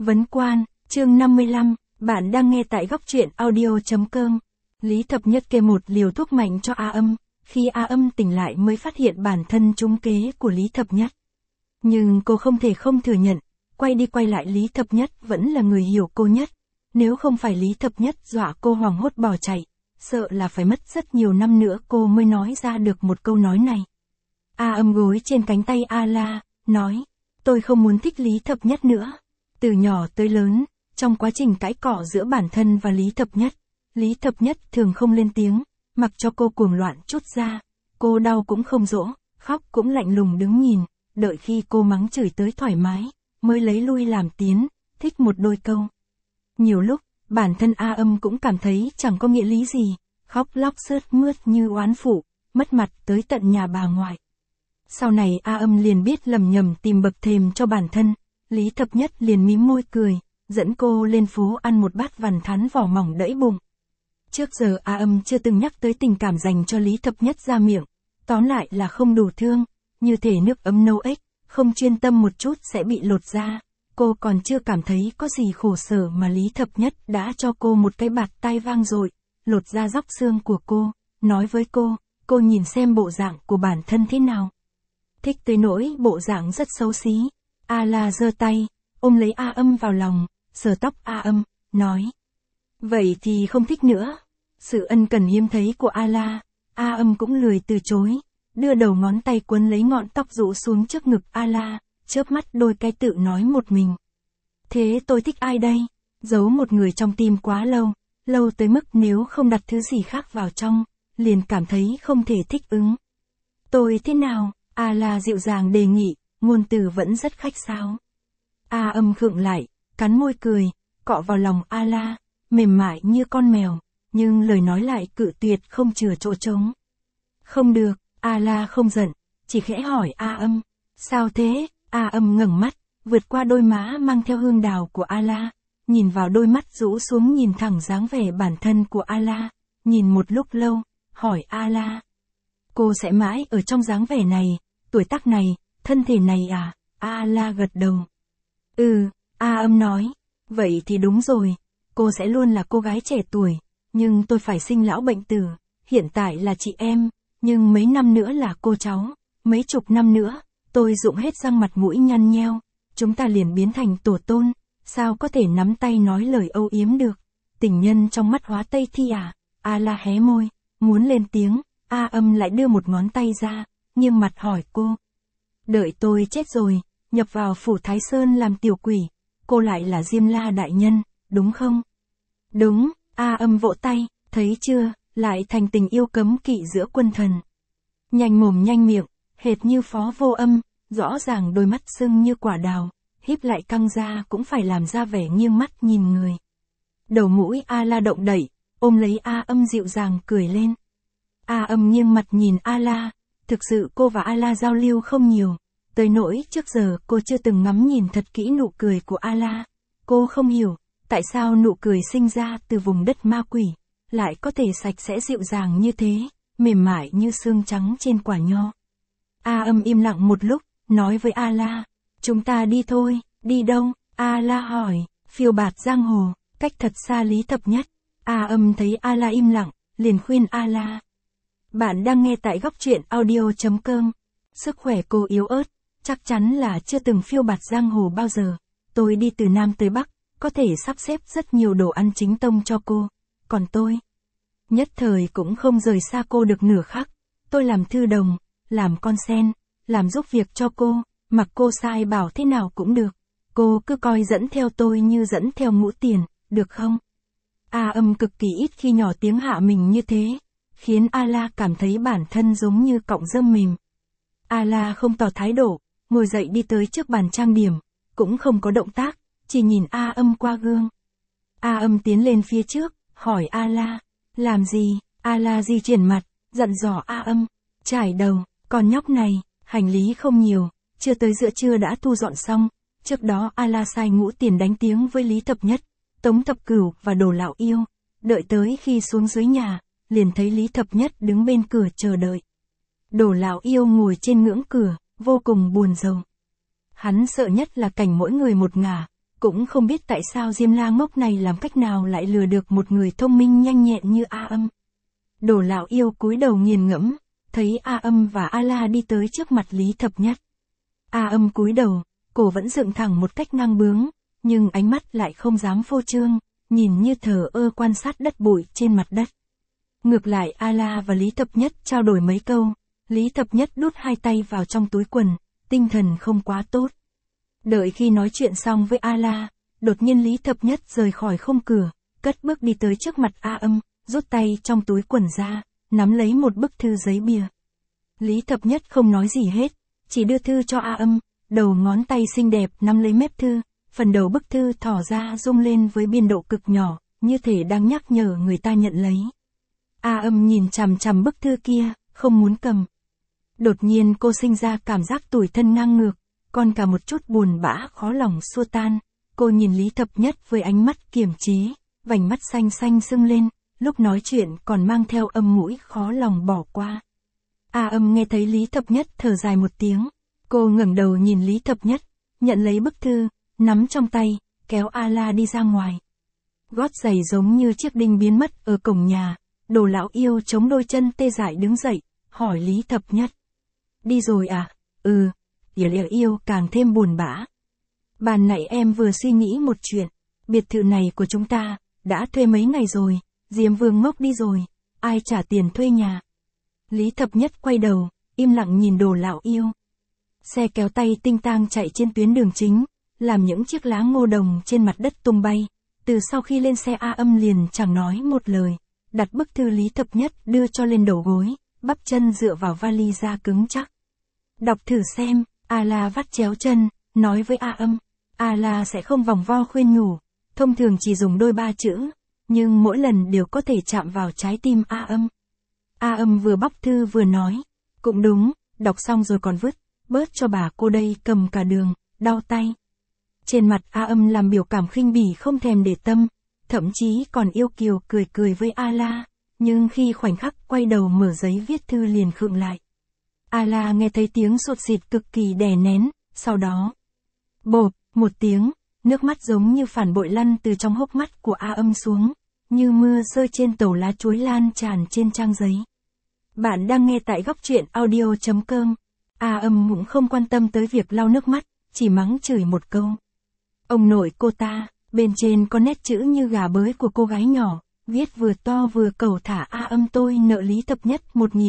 Vấn quan, chương 55, bạn đang nghe tại góc truyện audio.com. Lý Thập Nhất kê một liều thuốc mạnh cho A Âm, khi A Âm tỉnh lại mới phát hiện bản thân trúng kế của Lý Thập Nhất. Nhưng cô không thể không thừa nhận, quay đi quay lại Lý Thập Nhất vẫn là người hiểu cô nhất. Nếu không phải Lý Thập Nhất dọa cô hoảng hốt bỏ chạy, sợ là phải mất rất nhiều năm nữa cô mới nói ra được một câu nói này. A Âm gối trên cánh tay A La, nói, tôi không muốn thích Lý Thập Nhất nữa. Từ nhỏ tới lớn, trong quá trình cãi cọ giữa bản thân và Lý Thập Nhất thường không lên tiếng, mặc cho cô cuồng loạn trút ra. Cô đau cũng không dỗ, khóc cũng lạnh lùng đứng nhìn, đợi khi cô mắng chửi tới thoải mái, mới lấy lui làm tiến, thích một đôi câu. Nhiều lúc, bản thân A Âm cũng cảm thấy chẳng có nghĩa lý gì, khóc lóc sướt mướt như oán phụ, mất mặt tới tận nhà bà ngoại. Sau này A Âm liền biết lầm nhầm tìm bậc thềm cho bản thân, Lý Thập Nhất liền mím môi cười, dẫn cô lên phố ăn một bát vằn thắn vỏ mỏng đẫy bụng. Trước giờ A Âm chưa từng nhắc tới tình cảm dành cho Lý Thập Nhất ra miệng, tóm lại là không đủ thương, như thể nước ấm nấu ếch, không chuyên tâm một chút sẽ bị lột da. Cô còn chưa cảm thấy có gì khổ sở mà Lý Thập Nhất đã cho cô một cái bạt tai vang dội, lột da róc xương của cô, nói với cô nhìn xem bộ dạng của bản thân thế nào. Thích tới nỗi bộ dạng rất xấu xí. A La giơ tay, ôm lấy A Âm vào lòng, sờ tóc A Âm, nói. Vậy thì không thích nữa. Sự ân cần hiếm thấy của A La, A Âm cũng lười từ chối, đưa đầu ngón tay quấn lấy ngọn tóc rũ xuống trước ngực A La, chớp mắt đôi cái tự nói một mình. Thế tôi thích ai đây? Giấu một người trong tim quá lâu, lâu tới mức nếu không đặt thứ gì khác vào trong, liền cảm thấy không thể thích ứng. Tôi thế nào? A La dịu dàng đề nghị, ngôn từ vẫn rất khách sáo. A Âm khựng lại, cắn môi cười, cọ vào lòng A La, mềm mại như con mèo, nhưng lời nói lại cự tuyệt không chừa chỗ trống. Không được, A La không giận, chỉ khẽ hỏi A Âm, sao thế? A Âm ngẩng mắt, vượt qua đôi má mang theo hương đào của A La, nhìn vào đôi mắt rũ xuống nhìn thẳng dáng vẻ bản thân của A La, nhìn một lúc lâu, hỏi A La. Cô sẽ mãi ở trong dáng vẻ này, tuổi tác này, thân thể này à? A La gật đầu. A Âm nói, vậy thì đúng rồi, cô sẽ luôn là cô gái trẻ tuổi, nhưng tôi phải sinh lão bệnh tử, hiện tại là chị em, nhưng mấy năm nữa là cô cháu, mấy chục năm nữa, tôi rụng hết răng mặt mũi nhăn nheo, chúng ta liền biến thành tổ tôn, sao có thể nắm tay nói lời âu yếm được, tình nhân trong mắt hóa tây thi à? A La hé môi, muốn lên tiếng, A Âm lại đưa một ngón tay ra, nghiêng mặt hỏi cô. Đợi tôi chết rồi, nhập vào phủ Thái Sơn làm tiểu quỷ, cô lại là Diêm La đại nhân, đúng không? Đúng, A Âm vỗ tay, thấy chưa, lại thành tình yêu cấm kỵ giữa quân thần. Nhanh mồm nhanh miệng, hệt như Phó Vô Âm, rõ ràng đôi mắt sưng như quả đào, híp lại căng ra cũng phải làm ra vẻ nghiêng mắt nhìn người. Đầu mũi A La động đẩy, ôm lấy A Âm dịu dàng cười lên. A Âm nghiêng mặt nhìn A La, thực sự cô và A La giao lưu không nhiều, tới nỗi trước giờ cô chưa từng ngắm nhìn thật kỹ nụ cười của A La. Cô không hiểu, tại sao nụ cười sinh ra từ vùng đất ma quỷ, lại có thể sạch sẽ dịu dàng như thế, mềm mại như xương trắng trên quả nho. A Âm im lặng một lúc, nói với A La, chúng ta đi thôi. Đi đâu? A La hỏi. Phiêu bạt giang hồ, cách thật xa Lý Thập Nhất. A Âm thấy A La im lặng, liền khuyên A La. Bạn đang nghe tại góc truyện audio.com. Sức khỏe cô yếu ớt, chắc chắn là chưa từng phiêu bạt giang hồ bao giờ. Tôi đi từ Nam tới Bắc, có thể sắp xếp rất nhiều đồ ăn chính tông cho cô. Còn tôi, nhất thời cũng không rời xa cô được nửa khắc. Tôi làm thư đồng, làm con sen, làm giúp việc cho cô, mặc cô sai bảo thế nào cũng được. Cô cứ coi dẫn theo tôi như dẫn theo ngũ tiền, được không? A Âm cực kỳ ít khi nhỏ tiếng hạ mình như thế, khiến A La cảm thấy bản thân giống như cọng rơm mềm. A La không tỏ thái độ, ngồi dậy đi tới trước bàn trang điểm, cũng không có động tác, chỉ nhìn A Âm qua gương. A Âm tiến lên phía trước, hỏi A La, làm gì? A La di chuyển mặt, dặn dò A Âm, trải đầu, còn nhóc này, hành lý không nhiều, chưa tới giữa trưa đã thu dọn xong. Trước đó A La sai ngũ tiền đánh tiếng với Lý Thập Nhất, Tống Thập Cửu và Đồ Lão Yêu, đợi tới khi xuống dưới nhà, liền thấy Lý Thập Nhất đứng bên cửa chờ đợi. Đồ Lão Yêu ngồi trên ngưỡng cửa, vô cùng buồn rầu. Hắn sợ nhất là cảnh mỗi người một ngả, Cũng không biết tại sao Diêm La ngốc này làm cách nào lại lừa được một người thông minh nhanh nhẹn như A Âm. Đồ lão yêu cúi đầu nghiền ngẫm, thấy A Âm và A La đi tới trước mặt Lý Thập Nhất. A Âm cúi đầu, cổ vẫn dựng thẳng một cách ngang bướng, nhưng ánh mắt lại không dám phô trương, nhìn như thờ ơ quan sát đất bụi trên mặt đất. Ngược lại A La và Lý Thập Nhất trao đổi mấy câu, Lý Thập Nhất đút hai tay vào trong túi quần, tinh thần không quá tốt. Đợi khi nói chuyện xong với A La, đột nhiên Lý Thập Nhất rời khỏi khung cửa, cất bước đi tới trước mặt A Âm, rút tay trong túi quần ra, nắm lấy một bức thư giấy bìa. Lý Thập Nhất không nói gì hết, chỉ đưa thư cho A Âm, đầu ngón tay xinh đẹp nắm lấy mép thư, phần đầu bức thư thỏ ra rung lên với biên độ cực nhỏ, như thể đang nhắc nhở người ta nhận lấy. A Âm nhìn chằm chằm bức thư kia, không muốn cầm. Đột nhiên cô sinh ra cảm giác tủi thân ngang ngược, còn cả một chút buồn bã khó lòng xua tan. Cô nhìn Lý Thập Nhất với ánh mắt kiềm chế, vành mắt xanh xanh sưng lên, lúc nói chuyện còn mang theo âm mũi khó lòng bỏ qua. A Âm nghe thấy Lý Thập Nhất thở dài một tiếng, cô ngẩng đầu nhìn Lý Thập Nhất, nhận lấy bức thư, nắm trong tay, kéo A La đi ra ngoài. Gót giày giống như chiếc đinh biến mất ở cổng nhà, Đồ lão yêu chống đôi chân tê dại đứng dậy, hỏi Lý Thập Nhất. Đi rồi à? Ừ. Tiểu yêu càng thêm buồn bã. Ban nãy em vừa suy nghĩ một chuyện, biệt thự này của chúng ta, đã thuê mấy ngày rồi, Diêm Vương ngốc đi rồi, ai trả tiền thuê nhà? Lý Thập Nhất quay đầu, im lặng nhìn Đồ lão yêu. Xe kéo tay tinh tang chạy trên tuyến đường chính, làm những chiếc lá ngô đồng trên mặt đất tung bay. Từ sau khi lên xe A Âm liền chẳng nói một lời, đặt bức thư Lý Thập Nhất đưa cho lên đầu gối, bắp chân dựa vào vali da cứng chắc. Đọc thử xem. A La vắt chéo chân, nói với A Âm. A La sẽ không vòng vo khuyên nhủ, thông thường chỉ dùng đôi ba chữ, nhưng mỗi lần đều có thể chạm vào trái tim A Âm. A Âm vừa bóc thư vừa nói, cũng đúng, đọc xong rồi còn vứt, bớt cho bà cô đây cầm cả đường, đau tay. Trên mặt A Âm làm biểu cảm khinh bỉ không thèm để tâm, thậm chí còn yêu kiều cười cười với A La, nhưng khi khoảnh khắc quay đầu mở giấy viết thư liền khựng lại. A La nghe thấy tiếng sột xịt cực kỳ đè nén, sau đó, bộp, một tiếng, nước mắt giống như phản bội lăn từ trong hốc mắt của A Âm xuống, như mưa rơi trên tàu lá chuối lan tràn trên trang giấy. Bạn đang nghe tại góc truyện audio.com. A Âm cũng không quan tâm tới việc lau nước mắt, chỉ mắng chửi một câu. Ông nội cô ta, bên trên có nét chữ như gà bới của cô gái nhỏ, viết vừa to vừa cẩu thả A Âm tôi nợ Lý Thập Nhất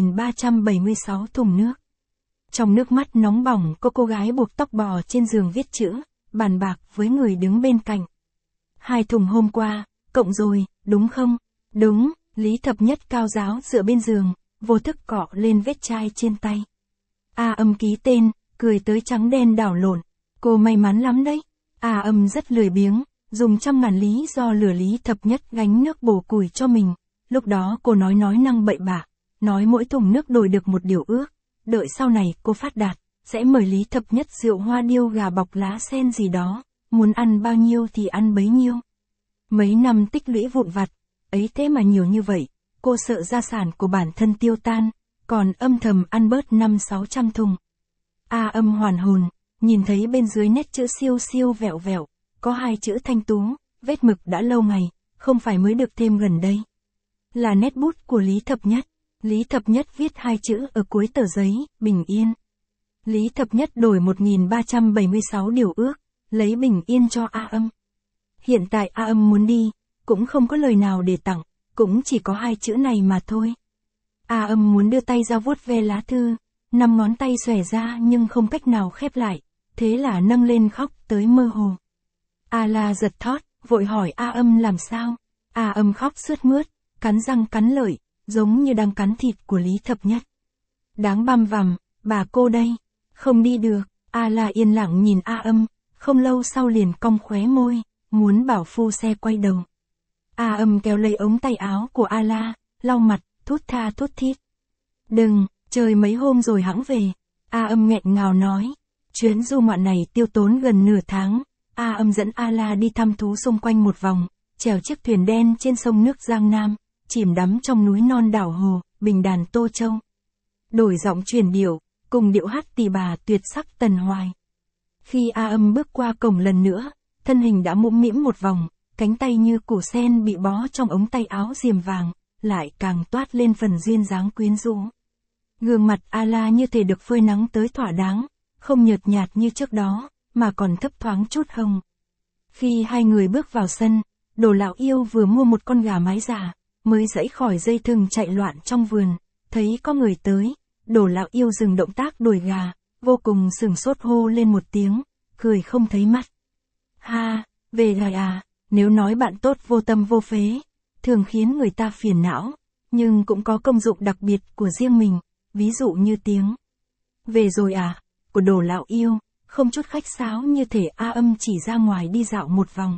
1376 thùng nước. Trong nước mắt nóng bỏng có cô gái buộc tóc bò trên giường viết chữ, bàn bạc với người đứng bên cạnh. 2 thùng hôm qua, cộng rồi, đúng không? Đúng, Lý Thập Nhất cao giáo dựa bên giường, vô thức cọ lên vết chai trên tay. A Âm ký tên, cười tới trắng đen đảo lộn, cô may mắn lắm đấy. A Âm rất lười biếng, dùng trăm ngàn lý do lừa Lý Thập Nhất gánh nước bổ củi cho mình. Lúc đó cô nói năng bậy bạ, nói mỗi thùng nước đổi được một điều ước. Đợi sau này cô phát đạt, sẽ mời Lý Thập Nhất rượu hoa điêu gà bọc lá sen gì đó, muốn ăn bao nhiêu thì ăn bấy nhiêu. Mấy năm tích lũy vụn vặt, ấy thế mà nhiều như vậy, cô sợ gia sản của bản thân tiêu tan, còn âm thầm ăn bớt 500-600 thùng. A Âm hoàn hồn, nhìn thấy bên dưới nét chữ siêu siêu vẹo vẹo, có 2 chữ thanh tú, vết mực đã lâu ngày, không phải mới được thêm gần đây. Là nét bút của Lý Thập Nhất. Lý Thập Nhất viết 2 chữ ở cuối tờ giấy, bình yên. Lý Thập Nhất đổi 1376 điều ước, lấy bình yên cho A Âm. Hiện tại A Âm muốn đi, cũng không có lời nào để tặng, cũng chỉ có 2 chữ này mà thôi. A Âm muốn đưa tay ra vuốt ve lá thư, 5 ngón tay xòe ra nhưng không cách nào khép lại, thế là nâng lên khóc tới mơ hồ. A La giật thót, vội hỏi A Âm làm sao. A Âm khóc sướt mướt, cắn răng cắn lợi, giống như đang cắn thịt của Lý Thập Nhất. Đáng băm vằm, bà cô đây, không đi được. A La yên lặng nhìn A Âm, không lâu sau liền cong khóe môi, muốn bảo phu xe quay đầu. A Âm kéo lấy ống tay áo của A La, lau mặt, thút tha thút thít. Đừng, chơi mấy hôm rồi hẵng về. A Âm nghẹn ngào nói. Chuyến du ngoạn này tiêu tốn gần nửa tháng. A Âm dẫn A La đi thăm thú xung quanh một vòng, chèo chiếc thuyền đen trên sông nước Giang Nam, chìm đắm trong núi non đảo hồ, bình đàn Tô Châu. Đổi giọng truyền điệu, cùng điệu hát tỳ bà tuyệt sắc Tần Hoài. Khi A Âm bước qua cổng lần nữa, thân hình đã mũm mĩm một vòng, cánh tay như củ sen bị bó trong ống tay áo diềm vàng, lại càng toát lên phần duyên dáng quyến rũ. Gương mặt A-la như thể được phơi nắng tới thỏa đáng, không nhợt nhạt như trước đó, mà còn thấp thoáng chút hồng. Khi hai người bước vào sân, Đồ Lão Yêu vừa mua một con gà mái già, mới giãy khỏi dây thừng chạy loạn trong vườn, thấy có người tới, Đồ Lão Yêu dừng động tác đuổi gà, vô cùng sửng sốt hô lên một tiếng, cười không thấy mắt. Ha, về rồi à, nếu nói bạn tốt vô tâm vô phế, thường khiến người ta phiền não, nhưng cũng có công dụng đặc biệt của riêng mình, ví dụ như tiếng về rồi à, của Đồ Lão Yêu, không chút khách sáo như thể A Âm chỉ ra ngoài đi dạo một vòng.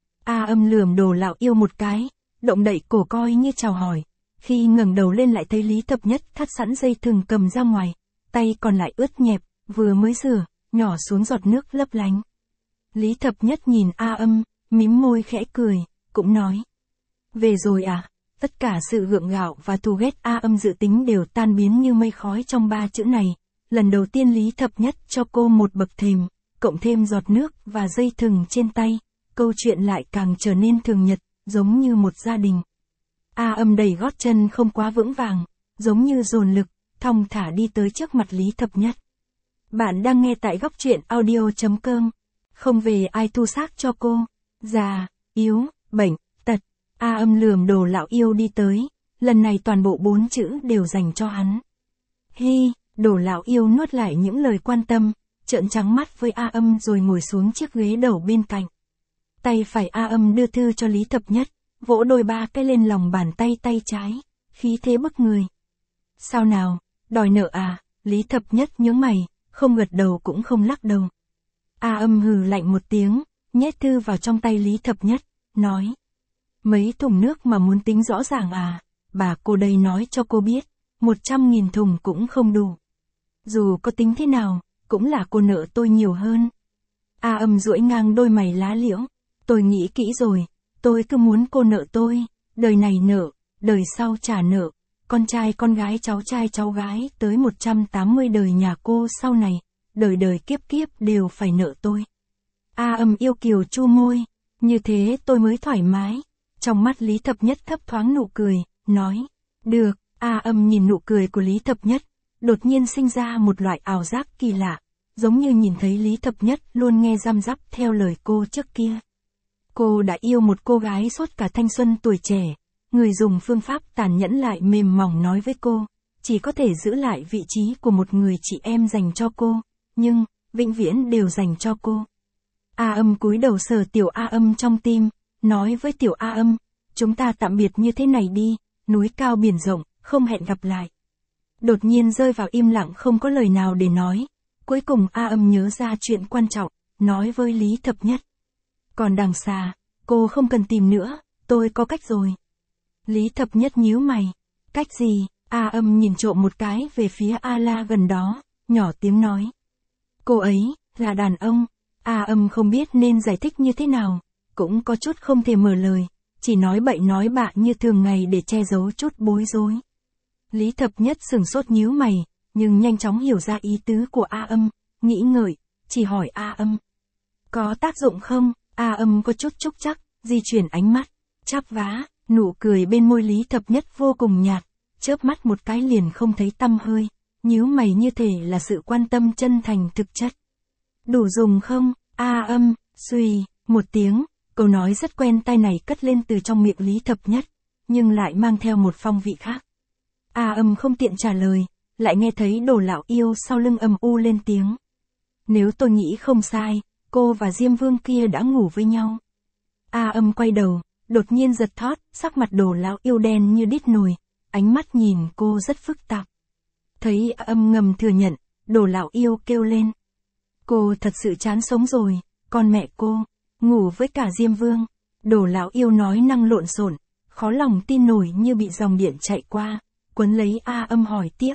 A Âm lườm Đồ Lão Yêu một cái, động đậy cổ coi như chào hỏi, khi ngẩng đầu lên lại thấy Lý Thập Nhất thắt sẵn dây thừng cầm ra ngoài, tay còn lại ướt nhẹp, vừa mới rửa, nhỏ xuống giọt nước lấp lánh. Lý Thập Nhất nhìn A Âm, mím môi khẽ cười, cũng nói. Về rồi à, tất cả sự gượng gạo và thù ghét A Âm dự tính đều tan biến như mây khói trong ba chữ này. Lần đầu tiên Lý Thập Nhất cho cô một bậc thềm, cộng thêm giọt nước và dây thừng trên tay, câu chuyện lại càng trở nên thường nhật, giống như một gia đình. A Âm đẩy gót chân không quá vững vàng, giống như dồn lực, thong thả đi tới trước mặt Lý Thập Nhất. Bạn đang nghe tại góc truyện audio.com. Không về ai thu xác cho cô, già, yếu, bệnh, tật. A Âm lườm Đồ Lão Yêu đi tới, lần này toàn bộ 4 chữ đều dành cho hắn. Hi, Đồ Lão Yêu nuốt lại những lời quan tâm, trợn trắng mắt với A Âm rồi ngồi xuống chiếc ghế đầu bên cạnh. Tay phải A Âm đưa thư cho Lý Thập Nhất, vỗ đôi ba cái lên lòng bàn tay tay trái, khí thế bức người. Sao nào, đòi nợ à? Lý Thập Nhất nhướng mày, không gật đầu cũng không lắc đầu. A Âm hừ lạnh một tiếng, nhét thư vào trong tay Lý Thập Nhất, nói. Mấy thùng nước mà muốn tính rõ ràng à, bà cô đây nói cho cô biết, 100.000 thùng cũng không đủ. Dù có tính thế nào, cũng là cô nợ tôi nhiều hơn. A Âm duỗi ngang đôi mày lá liễu, tôi nghĩ kỹ rồi, tôi cứ muốn cô nợ tôi, đời này nợ, đời sau trả nợ, con trai con gái cháu gái tới 180 đời nhà cô sau này, đời đời kiếp kiếp đều phải nợ tôi. A Âm yêu kiều chu môi, như thế tôi mới thoải mái. Trong mắt Lý Thập Nhất thấp thoáng nụ cười, nói, được. A Âm nhìn nụ cười của Lý Thập Nhất, đột nhiên sinh ra một loại ảo giác kỳ lạ, giống như nhìn thấy Lý Thập Nhất luôn nghe răm rắp theo lời cô trước kia. Cô đã yêu một cô gái suốt cả thanh xuân tuổi trẻ, người dùng phương pháp tàn nhẫn lại mềm mỏng nói với cô, chỉ có thể giữ lại vị trí của một người chị em dành cho cô, nhưng, vĩnh viễn đều dành cho cô. A Âm cúi đầu sờ Tiểu A Âm trong tim, nói với Tiểu A Âm, chúng ta tạm biệt như thế này đi, núi cao biển rộng, không hẹn gặp lại. Đột nhiên rơi vào im lặng không có lời nào để nói, cuối cùng A Âm nhớ ra chuyện quan trọng, nói với Lý Thập Nhất. Còn đằng xa, cô không cần tìm nữa, tôi có cách rồi. Lý Thập Nhất nhíu mày, cách gì? A Âm nhìn trộm một cái về phía A-la gần đó, nhỏ tiếng nói. Cô ấy, là đàn ông. A Âm không biết nên giải thích như thế nào, cũng có chút không thể mở lời, chỉ nói bậy nói bạ như thường ngày để che giấu chút bối rối. Lý Thập Nhất sửng sốt nhíu mày, nhưng nhanh chóng hiểu ra ý tứ của A Âm, nghĩ ngợi, chỉ hỏi A Âm. Có tác dụng không? A Âm có chút trúc chắc, di chuyển ánh mắt, chắp vá, nụ cười bên môi Lý Thập Nhất vô cùng nhạt, chớp mắt một cái liền không thấy tăm hơi, nhíu mày như thể là sự quan tâm chân thành thực chất. Đủ dùng không? A Âm, suy, một tiếng, câu nói rất quen tai này cất lên từ trong miệng Lý Thập Nhất, nhưng lại mang theo một phong vị khác. A Âm không tiện trả lời, lại nghe thấy Đồ Lão Yêu sau lưng âm u lên tiếng. Nếu tôi nghĩ không sai, cô và Diêm Vương kia đã ngủ với nhau. A Âm quay đầu, đột nhiên giật thót, sắc mặt Đồ Lão Yêu đen như đít nồi, ánh mắt nhìn cô rất phức tạp. Thấy A Âm ngầm thừa nhận, Đồ Lão Yêu kêu lên. Cô thật sự chán sống rồi, con mẹ cô, ngủ với cả Diêm Vương. Đồ Lão Yêu nói năng lộn xộn, khó lòng tin nổi như bị dòng điện chạy qua, quấn lấy A Âm hỏi tiếp.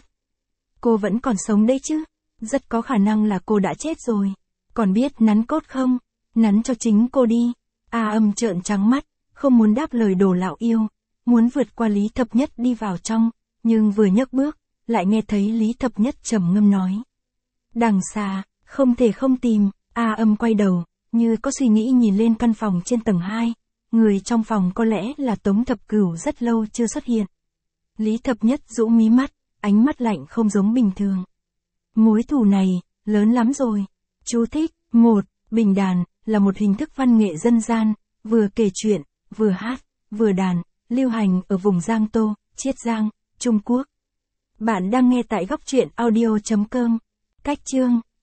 Cô vẫn còn sống đấy chứ? Rất có khả năng là cô đã chết rồi. Còn biết nắn cốt không? Nắn cho chính cô đi. A Âm trợn trắng mắt, không muốn đáp lời Đồ Lão Yêu, muốn vượt qua Lý Thập Nhất đi vào trong, nhưng vừa nhấc bước, lại nghe thấy Lý Thập Nhất trầm ngâm nói. Đằng xa, không thể không tìm. A Âm quay đầu, Như có suy nghĩ nhìn lên căn phòng trên tầng 2, người trong phòng có lẽ là Tống Thập Cửu rất lâu chưa xuất hiện. Lý Thập Nhất rũ mí mắt, ánh mắt lạnh không giống bình thường. Mối thù này, lớn lắm rồi. Chú thích, 1. Bình đàn, là một hình thức văn nghệ dân gian, vừa kể chuyện, vừa hát, vừa đàn, lưu hành ở vùng Giang Tô, Chiết Giang, Trung Quốc. Bạn đang nghe tại góc truyện audio.com. Cách chương